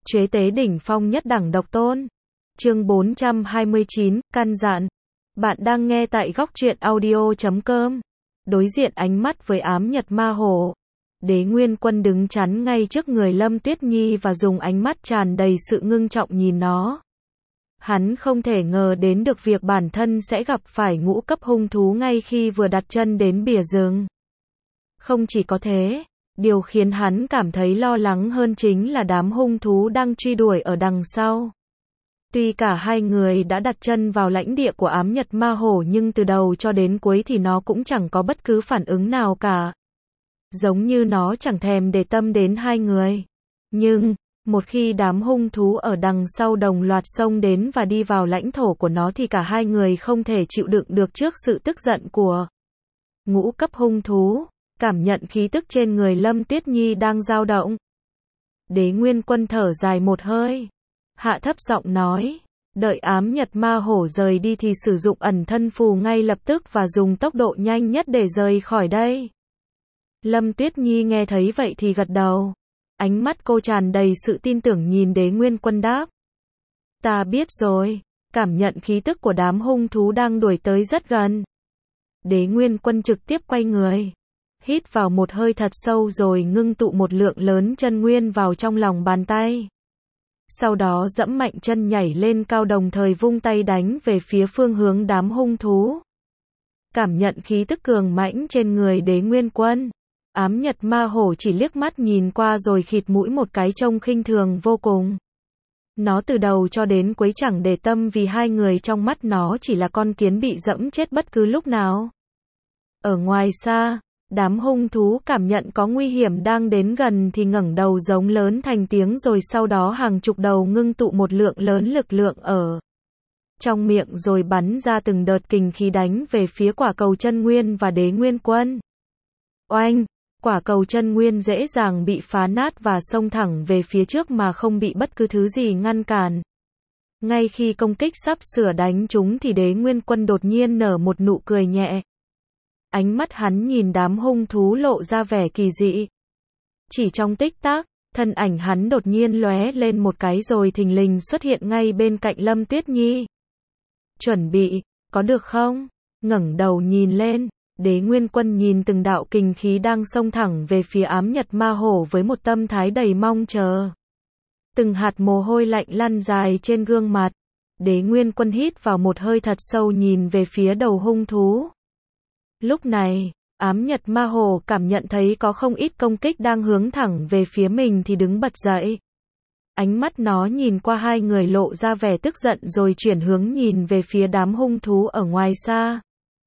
Chế tế đỉnh phong nhất đẳng độc tôn. Chương 429, căn dặn. Bạn đang nghe tại góc truyện audio.com. Đối diện ánh mắt với ám nhật ma hổ. Đế Nguyên Quân đứng chắn ngay trước người Lâm Tuyết Nhi và dùng ánh mắt tràn đầy sự ngưng trọng nhìn nó. Hắn không thể ngờ đến được việc bản thân sẽ gặp phải ngũ cấp hung thú ngay khi vừa đặt chân đến bìa rừng. Không chỉ có thế, điều khiến hắn cảm thấy lo lắng hơn chính là đám hung thú đang truy đuổi ở đằng sau. Tuy cả hai người đã đặt chân vào lãnh địa của ám nhật ma hổ nhưng từ đầu cho đến cuối thì nó cũng chẳng có bất cứ phản ứng nào cả. Giống như nó chẳng thèm để tâm đến hai người. Nhưng, một khi đám hung thú ở đằng sau đồng loạt xông đến và đi vào lãnh thổ của nó thì cả hai người không thể chịu đựng được trước sự tức giận của ngũ cấp hung thú. Cảm nhận khí tức trên người Lâm Tuyết Nhi đang dao động. Đế Nguyên Quân thở dài một hơi. Hạ thấp giọng nói. Đợi ám nhật ma hổ rời đi thì sử dụng ẩn thân phù ngay lập tức và dùng tốc độ nhanh nhất để rời khỏi đây. Lâm Tuyết Nhi nghe thấy vậy thì gật đầu. Ánh mắt cô tràn đầy sự tin tưởng nhìn Đế Nguyên Quân đáp. Ta biết rồi. Cảm nhận khí tức của đám hung thú đang đuổi tới rất gần. Đế Nguyên Quân trực tiếp quay người. Hít vào một hơi thật sâu rồi ngưng tụ một lượng lớn chân nguyên vào trong lòng bàn tay. Sau đó dẫm mạnh chân nhảy lên cao đồng thời vung tay đánh về phía phương hướng đám hung thú. Cảm nhận khí tức cường mãnh trên người Đế Nguyên Quân. Ám nhật ma hổ chỉ liếc mắt nhìn qua rồi khịt mũi một cái trông khinh thường vô cùng. Nó từ đầu cho đến cuối chẳng để tâm vì hai người trong mắt nó chỉ là con kiến bị dẫm chết bất cứ lúc nào. Ở ngoài xa, đám hung thú cảm nhận có nguy hiểm đang đến gần thì ngẩng đầu giống lớn thành tiếng rồi sau đó hàng chục đầu ngưng tụ một lượng lớn lực lượng ở trong miệng rồi bắn ra từng đợt kình khí đánh về phía quả cầu chân nguyên và Đế Nguyên Quân. Oanh! Quả cầu chân nguyên dễ dàng bị phá nát và xông thẳng về phía trước mà không bị bất cứ thứ gì ngăn cản. Ngay khi công kích sắp sửa đánh chúng thì Đế Nguyên Quân đột nhiên nở một nụ cười nhẹ. Ánh mắt hắn nhìn đám hung thú lộ ra vẻ kỳ dị. Chỉ trong tích tắc, thân ảnh hắn đột nhiên lóe lên một cái rồi thình lình xuất hiện ngay bên cạnh Lâm Tuyết Nhi. Chuẩn bị, có được không? Ngẩng đầu nhìn lên, Đế Nguyên Quân nhìn từng đạo kình khí đang xông thẳng về phía ám nhật ma hổ với một tâm thái đầy mong chờ. Từng hạt mồ hôi lạnh lăn dài trên gương mặt. Đế Nguyên Quân hít vào một hơi thật sâu nhìn về phía đầu hung thú. Lúc này, ám nhật ma hổ cảm nhận thấy có không ít công kích đang hướng thẳng về phía mình thì đứng bật dậy. Ánh mắt nó nhìn qua hai người lộ ra vẻ tức giận rồi chuyển hướng nhìn về phía đám hung thú ở ngoài xa.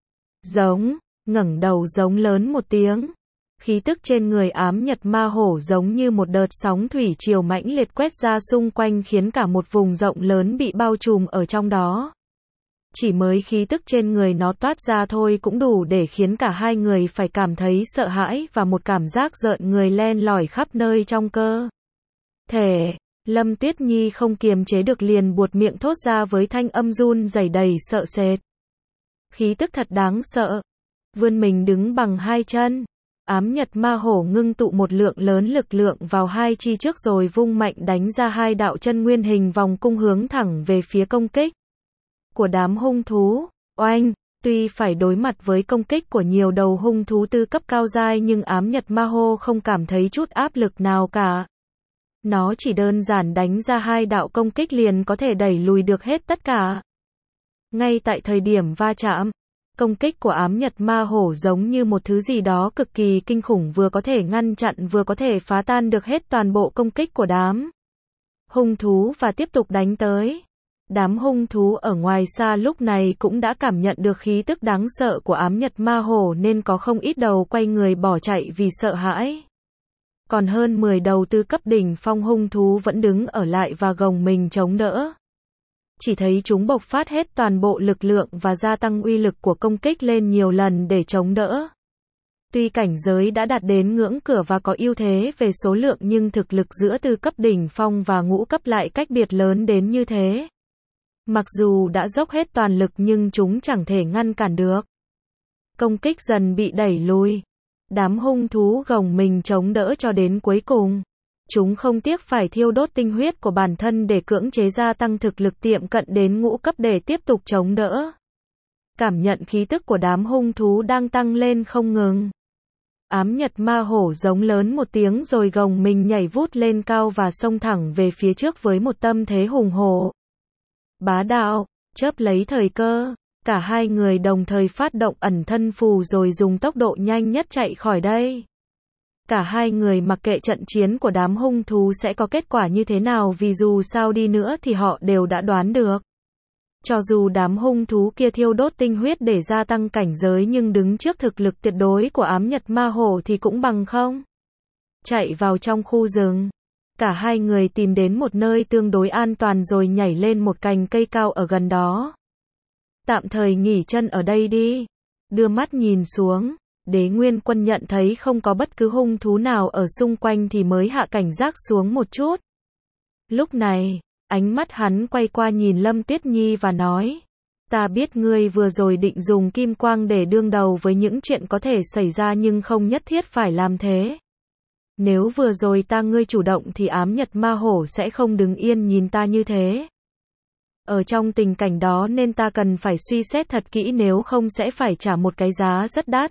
Giống, ngẩng đầu giống lớn một tiếng. Khí tức trên người ám nhật ma hổ giống như một đợt sóng thủy triều mãnh liệt quét ra xung quanh khiến cả một vùng rộng lớn bị bao trùm ở trong đó. Chỉ mới khí tức trên người nó toát ra thôi cũng đủ để khiến cả hai người phải cảm thấy sợ hãi và một cảm giác rợn người len lỏi khắp nơi trong cơ thể. Lâm Tuyết Nhi không kiềm chế được liền buột miệng thốt ra với thanh âm run rẩy đầy sợ sệt. Khí tức thật đáng sợ. Vươn mình đứng bằng hai chân. Ám nhật ma hổ ngưng tụ một lượng lớn lực lượng vào hai chi trước rồi vung mạnh đánh ra hai đạo chân nguyên hình vòng cung hướng thẳng về phía công kích của đám hung thú. Oanh! Tuy phải đối mặt với công kích của nhiều đầu hung thú tư cấp cao giai nhưng ám nhật ma hổ không cảm thấy chút áp lực nào cả. Nó chỉ đơn giản đánh ra hai đạo công kích liền có thể đẩy lùi được hết tất cả. Ngay tại thời điểm va chạm, công kích của ám nhật ma hổ giống như một thứ gì đó cực kỳ kinh khủng vừa có thể ngăn chặn vừa có thể phá tan được hết toàn bộ công kích của đám hung thú và tiếp tục đánh tới. Đám hung thú ở ngoài xa lúc này cũng đã cảm nhận được khí tức đáng sợ của ám nhật ma hổ nên có không ít đầu quay người bỏ chạy vì sợ hãi. Còn hơn 10 đầu tư cấp đỉnh phong hung thú vẫn đứng ở lại và gồng mình chống đỡ. Chỉ thấy chúng bộc phát hết toàn bộ lực lượng và gia tăng uy lực của công kích lên nhiều lần để chống đỡ. Tuy cảnh giới đã đạt đến ngưỡng cửa và có ưu thế về số lượng nhưng thực lực giữa tư cấp đỉnh phong và ngũ cấp lại cách biệt lớn đến như thế. Mặc dù đã dốc hết toàn lực nhưng chúng chẳng thể ngăn cản được. Công kích dần bị đẩy lùi. Đám hung thú gồng mình chống đỡ cho đến cuối cùng. Chúng không tiếc phải thiêu đốt tinh huyết của bản thân để cưỡng chế gia tăng thực lực tiệm cận đến ngũ cấp để tiếp tục chống đỡ. Cảm nhận khí tức của đám hung thú đang tăng lên không ngừng. Ám Nhật Ma Hổ giống lớn một tiếng rồi gồng mình nhảy vút lên cao và xông thẳng về phía trước với một tâm thế hùng hổ. Bá đạo, chớp lấy thời cơ, cả hai người đồng thời phát động ẩn thân phù rồi dùng tốc độ nhanh nhất chạy khỏi đây. Cả hai người mặc kệ trận chiến của đám hung thú sẽ có kết quả như thế nào vì dù sao đi nữa thì họ đều đã đoán được. Cho dù đám hung thú kia thiêu đốt tinh huyết để gia tăng cảnh giới nhưng đứng trước thực lực tuyệt đối của Ám Nhật Ma Hổ thì cũng bằng không. Chạy vào trong khu rừng. Cả hai người tìm đến một nơi tương đối an toàn rồi nhảy lên một cành cây cao ở gần đó. Tạm thời nghỉ chân ở đây đi. Đưa mắt nhìn xuống. Đế Nguyên Quân nhận thấy không có bất cứ hung thú nào ở xung quanh thì mới hạ cảnh giác xuống một chút. Lúc này, ánh mắt hắn quay qua nhìn Lâm Tuyết Nhi và nói, ta biết ngươi vừa rồi định dùng kim quang để đương đầu với những chuyện có thể xảy ra nhưng không nhất thiết phải làm thế. Nếu vừa rồi ngươi chủ động thì Ám Nhật Ma Hổ sẽ không đứng yên nhìn ta như thế. Ở trong tình cảnh đó nên ta cần phải suy xét thật kỹ nếu không sẽ phải trả một cái giá rất đắt.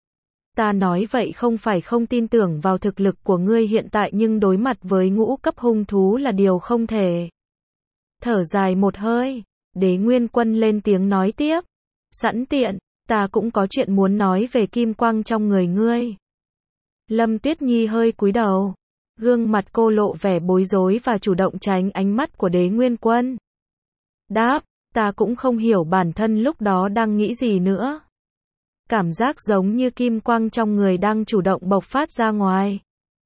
Ta nói vậy không phải không tin tưởng vào thực lực của ngươi hiện tại nhưng đối mặt với ngũ cấp hung thú là điều không thể. Thở dài một hơi, Đế Nguyên Quân lên tiếng nói tiếp. Sẵn tiện, ta cũng có chuyện muốn nói về kim quang trong người ngươi. Lâm Tuyết Nhi hơi cúi đầu. Gương mặt cô lộ vẻ bối rối và chủ động tránh ánh mắt của Đế Nguyên Quân. Đáp, ta cũng không hiểu bản thân lúc đó đang nghĩ gì nữa. Cảm giác giống như kim quang trong người đang chủ động bộc phát ra ngoài.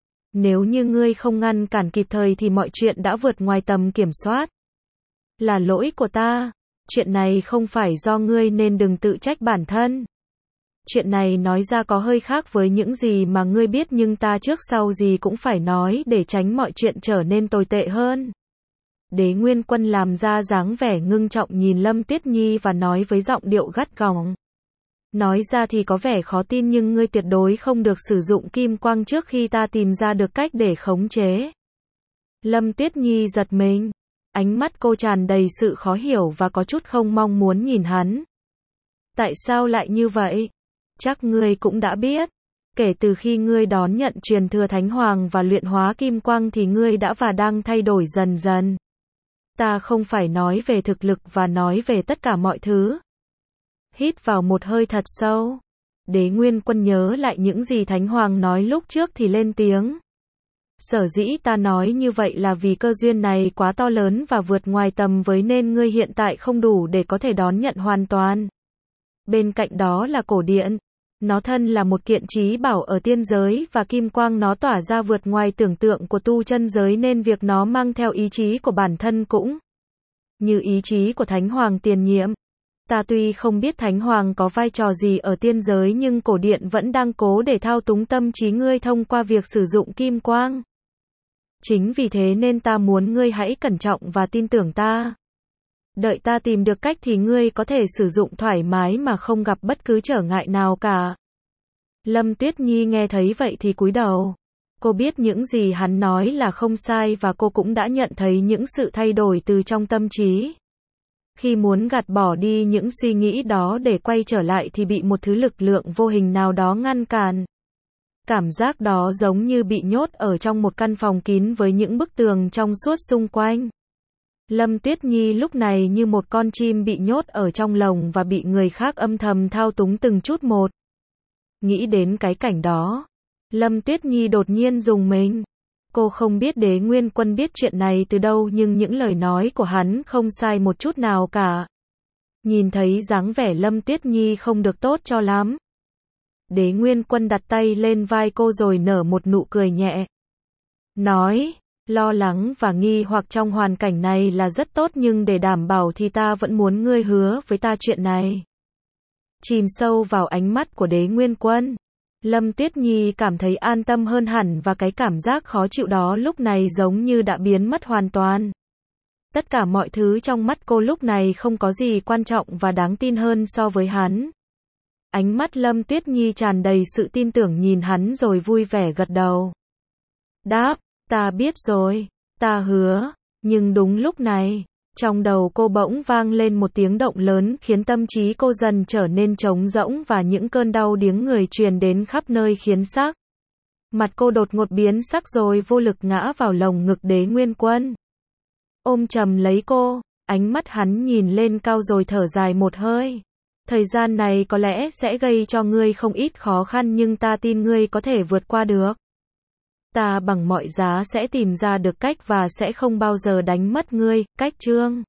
Nếu như ngươi không ngăn cản kịp thời thì mọi chuyện đã vượt ngoài tầm kiểm soát. Là lỗi của ta. Chuyện này không phải do ngươi nên đừng tự trách bản thân. Chuyện này nói ra có hơi khác với những gì mà ngươi biết nhưng ta trước sau gì cũng phải nói để tránh mọi chuyện trở nên tồi tệ hơn. Đế Nguyên Quân làm ra dáng vẻ ngưng trọng nhìn Lâm Tuyết Nhi và nói với giọng điệu gắt gỏng. Nói ra thì có vẻ khó tin nhưng ngươi tuyệt đối không được sử dụng kim quang trước khi ta tìm ra được cách để khống chế. Lâm Tuyết Nhi giật mình. Ánh mắt cô tràn đầy sự khó hiểu và có chút không mong muốn nhìn hắn. Tại sao lại như vậy? Chắc ngươi cũng đã biết. Kể từ khi ngươi đón nhận truyền thừa Thánh Hoàng và luyện hóa kim quang thì ngươi đã và đang thay đổi dần dần. Ta không phải nói về thực lực và nói về tất cả mọi thứ. Hít vào một hơi thật sâu. Đế Nguyên Quân nhớ lại những gì Thánh Hoàng nói lúc trước thì lên tiếng. Sở dĩ ta nói như vậy là vì cơ duyên này quá to lớn và vượt ngoài tầm với nên ngươi hiện tại không đủ để có thể đón nhận hoàn toàn. Bên cạnh đó là cổ điện. Nó thân là một kiện trí bảo ở tiên giới và kim quang nó tỏa ra vượt ngoài tưởng tượng của tu chân giới nên việc nó mang theo ý chí của bản thân cũng như ý chí của Thánh Hoàng tiền nhiệm. Ta tuy không biết Thánh Hoàng có vai trò gì ở tiên giới nhưng cổ điện vẫn đang cố để thao túng tâm trí ngươi thông qua việc sử dụng kim quang. Chính vì thế nên ta muốn ngươi hãy cẩn trọng và tin tưởng ta. Đợi ta tìm được cách thì ngươi có thể sử dụng thoải mái mà không gặp bất cứ trở ngại nào cả. Lâm Tuyết Nhi nghe thấy vậy thì cúi đầu. Cô biết những gì hắn nói là không sai và cô cũng đã nhận thấy những sự thay đổi từ trong tâm trí. Khi muốn gạt bỏ đi những suy nghĩ đó để quay trở lại thì bị một thứ lực lượng vô hình nào đó ngăn cản. Cảm giác đó giống như bị nhốt ở trong một căn phòng kín với những bức tường trong suốt xung quanh. Lâm Tuyết Nhi lúc này như một con chim bị nhốt ở trong lồng và bị người khác âm thầm thao túng từng chút một. Nghĩ đến cái cảnh đó, Lâm Tuyết Nhi đột nhiên rùng mình. Cô không biết Đế Nguyên Quân biết chuyện này từ đâu nhưng những lời nói của hắn không sai một chút nào cả. Nhìn thấy dáng vẻ Lâm Tuyết Nhi không được tốt cho lắm. Đế Nguyên Quân đặt tay lên vai cô rồi nở một nụ cười nhẹ. Nói, lo lắng và nghi hoặc trong hoàn cảnh này là rất tốt nhưng để đảm bảo thì ta vẫn muốn ngươi hứa với ta chuyện này. Chìm sâu vào ánh mắt của Đế Nguyên Quân. Lâm Tuyết Nhi cảm thấy an tâm hơn hẳn và cái cảm giác khó chịu đó lúc này giống như đã biến mất hoàn toàn. Tất cả mọi thứ trong mắt cô lúc này không có gì quan trọng và đáng tin hơn so với hắn. Ánh mắt Lâm Tuyết Nhi tràn đầy sự tin tưởng nhìn hắn rồi vui vẻ gật đầu. Đáp, Ta biết rồi, ta hứa. Nhưng đúng lúc này, trong đầu cô bỗng vang lên một tiếng động lớn khiến tâm trí cô dần trở nên trống rỗng và những cơn đau điếng người truyền đến khắp nơi khiến sắc mặt cô đột ngột biến sắc rồi vô lực ngã vào lồng ngực Đế Nguyên Quân. Ôm chầm lấy cô, ánh mắt hắn nhìn lên cao rồi thở dài một hơi. Thời gian này có lẽ sẽ gây cho ngươi không ít khó khăn nhưng ta tin ngươi có thể vượt qua được. Ta bằng mọi giá sẽ tìm ra được cách và sẽ không bao giờ đánh mất ngươi, Cách Trương.